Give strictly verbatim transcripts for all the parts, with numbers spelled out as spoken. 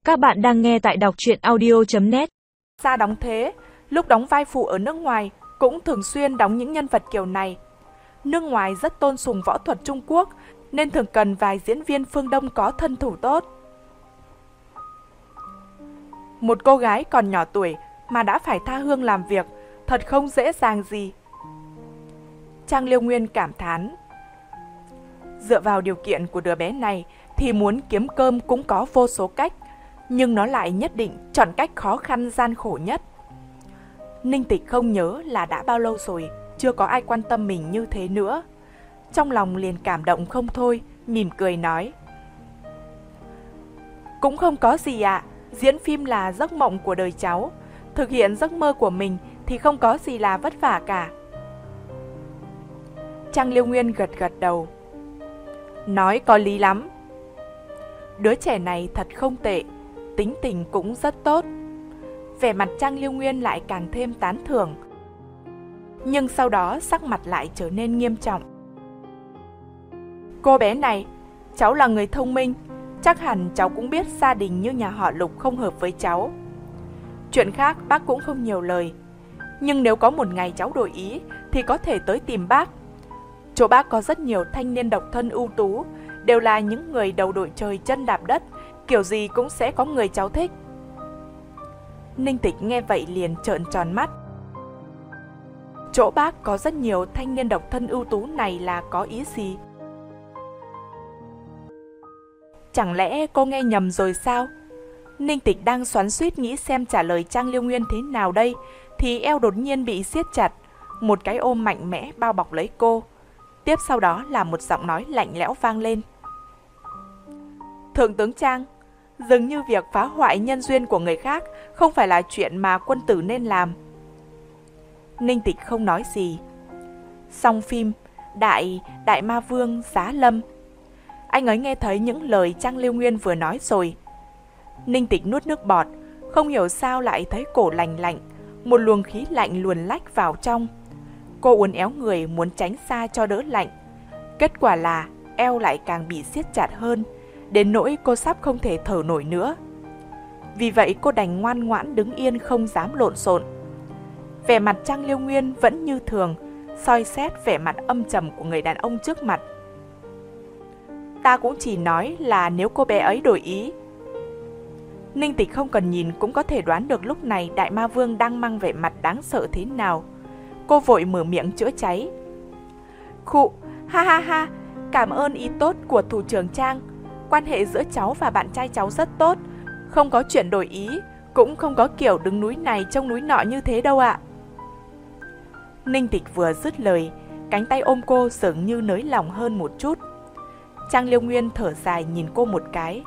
Các bạn đang nghe tại đọc truyện audio chấm net. Ra đóng thế, lúc đóng vai phụ ở nước ngoài cũng thường xuyên đóng những nhân vật kiểu này. Nước ngoài rất tôn sùng võ thuật Trung Quốc nên thường cần vài diễn viên phương Đông có thân thủ tốt. Một cô gái còn nhỏ tuổi mà đã phải tha hương làm việc, thật không dễ dàng gì. Trang Liêu Nguyên cảm thán. Dựa vào điều kiện của đứa bé này thì muốn kiếm cơm cũng có vô số cách, nhưng nó lại nhất định chọn cách khó khăn gian khổ nhất. Ninh Tịch không nhớ là đã bao lâu rồi chưa có ai quan tâm mình như thế nữa. Trong lòng liền cảm động không thôi, mỉm cười nói. Cũng không có gì ạ, à, diễn phim là giấc mộng của đời cháu. Thực hiện giấc mơ của mình thì không có gì là vất vả cả. Trang Liêu Nguyên gật gật đầu. Nói có lý lắm. Đứa trẻ này thật không tệ, tính tình cũng rất tốt. Vẻ mặt Trang Liêu Nguyên lại càng thêm tán thưởng. Nhưng sau đó sắc mặt lại trở nên nghiêm trọng. Cô bé này, cháu là người thông minh, chắc hẳn cháu cũng biết gia đình như nhà họ Lục không hợp với cháu. Chuyện khác bác cũng không nhiều lời, nhưng nếu có một ngày cháu đổi ý thì có thể tới tìm bác. Chỗ bác có rất nhiều thanh niên độc thân ưu tú, đều là những người đầu đội trời chân đạp đất, kiểu gì cũng sẽ có người cháu thích. Ninh Tịch nghe vậy liền trợn tròn mắt. Chỗ bác có rất nhiều thanh niên độc thân ưu tú này là có ý gì? Chẳng lẽ cô nghe nhầm rồi sao? Ninh Tịch đang xoắn xuýt nghĩ xem trả lời Trang Liêu Nguyên thế nào đây, thì eo đột nhiên bị siết chặt, một cái ôm mạnh mẽ bao bọc lấy cô. Tiếp sau đó là một giọng nói lạnh lẽo vang lên. Thượng tướng Trang, dường như việc phá hoại nhân duyên của người khác không phải là chuyện mà quân tử nên làm. Ninh Tịch không nói gì. Xong phim, Đại, Đại Ma Vương Giá Lâm. Anh ấy nghe thấy những lời Trang Liêu Nguyên vừa nói rồi. Ninh Tịch nuốt nước bọt, không hiểu sao lại thấy cổ lành lạnh, một luồng khí lạnh luồn lách vào trong. Cô uốn éo người muốn tránh xa cho đỡ lạnh. Kết quả là eo lại càng bị siết chặt hơn, đến nỗi cô sắp không thể thở nổi nữa. Vì vậy cô đành ngoan ngoãn đứng yên không dám lộn xộn. Vẻ mặt Trang Liêu Nguyên vẫn như thường, soi xét vẻ mặt âm trầm của người đàn ông trước mặt. Ta cũng chỉ nói là nếu cô bé ấy đổi ý. Ninh Tịch không cần nhìn cũng có thể đoán được lúc này Đại Ma Vương đang mang vẻ mặt đáng sợ thế nào. Cô vội mở miệng chữa cháy. Khụ, ha ha ha, cảm ơn ý tốt của thủ trưởng Trang. Quan hệ giữa cháu và bạn trai cháu rất tốt, không có chuyện đổi ý, cũng không có kiểu đứng núi này trông núi nọ như thế đâu ạ. Ninh Tịch vừa dứt lời, cánh tay ôm cô dường như nới lỏng hơn một chút. Trang Liêu Nguyên thở dài nhìn cô một cái.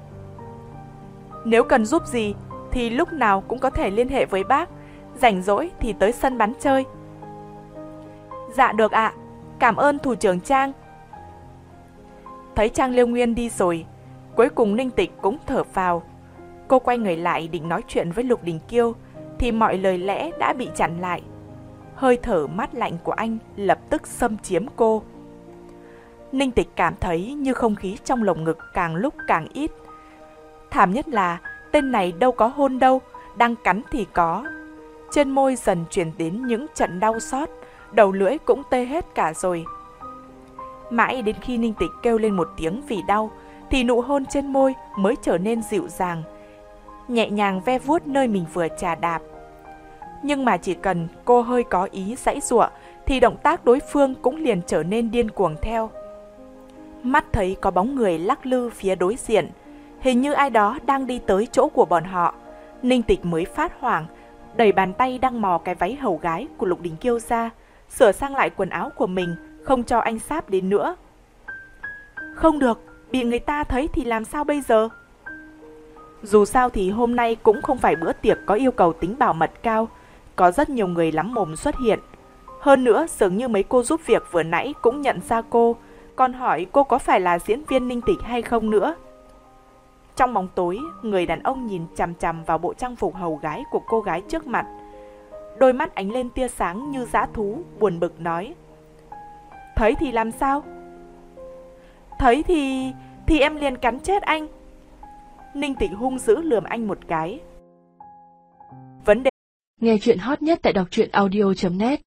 Nếu cần giúp gì thì lúc nào cũng có thể liên hệ với bác, rảnh rỗi thì tới sân bắn chơi. Dạ được ạ, cảm ơn thủ trưởng Trang. Thấy Trang Liêu Nguyên đi rồi, cuối cùng Ninh Tịch cũng thở phào. Cô quay người lại định nói chuyện với Lục Đình Kiêu thì mọi lời lẽ đã bị chặn lại. Hơi thở mát lạnh của anh lập tức xâm chiếm cô. Ninh Tịch cảm thấy như không khí trong lồng ngực càng lúc càng ít. Thảm nhất là tên này đâu có hôn đâu, đang cắn thì có. Trên môi dần truyền đến những trận đau xót, đầu lưỡi cũng tê hết cả rồi. Mãi đến khi Ninh Tịch kêu lên một tiếng vì đau thì nụ hôn trên môi mới trở nên dịu dàng, nhẹ nhàng ve vuốt nơi mình vừa chà đạp. Nhưng mà chỉ cần cô hơi có ý giãy giụa thì động tác đối phương cũng liền trở nên điên cuồng theo. Mắt thấy có bóng người lắc lư phía đối diện, hình như ai đó đang đi tới chỗ của bọn họ. Ninh Tịch mới phát hoảng, đẩy bàn tay đang mò cái váy hầu gái của Lục Đình Kiêu ra, sửa sang lại quần áo của mình, không cho anh sáp đến nữa. Không được, bị người ta thấy thì làm sao bây giờ? Dù sao thì hôm nay cũng không phải bữa tiệc có yêu cầu tính bảo mật cao, có rất nhiều người lắm mồm xuất hiện. Hơn nữa, dường như mấy cô giúp việc vừa nãy cũng nhận ra cô, còn hỏi cô có phải là diễn viên Ninh Tịch hay không nữa. Trong bóng tối, người đàn ông nhìn chằm chằm vào bộ trang phục hầu gái của cô gái trước mặt. Đôi mắt ánh lên tia sáng như dã thú, buồn bực nói. Thấy thì làm sao? Thấy thì... thì em liền cắn chết anh. Ninh Tịnh hung dữ lườm anh một cái. Vấn đề Nghe chuyện hot nhất tại đọc truyện audio chấm net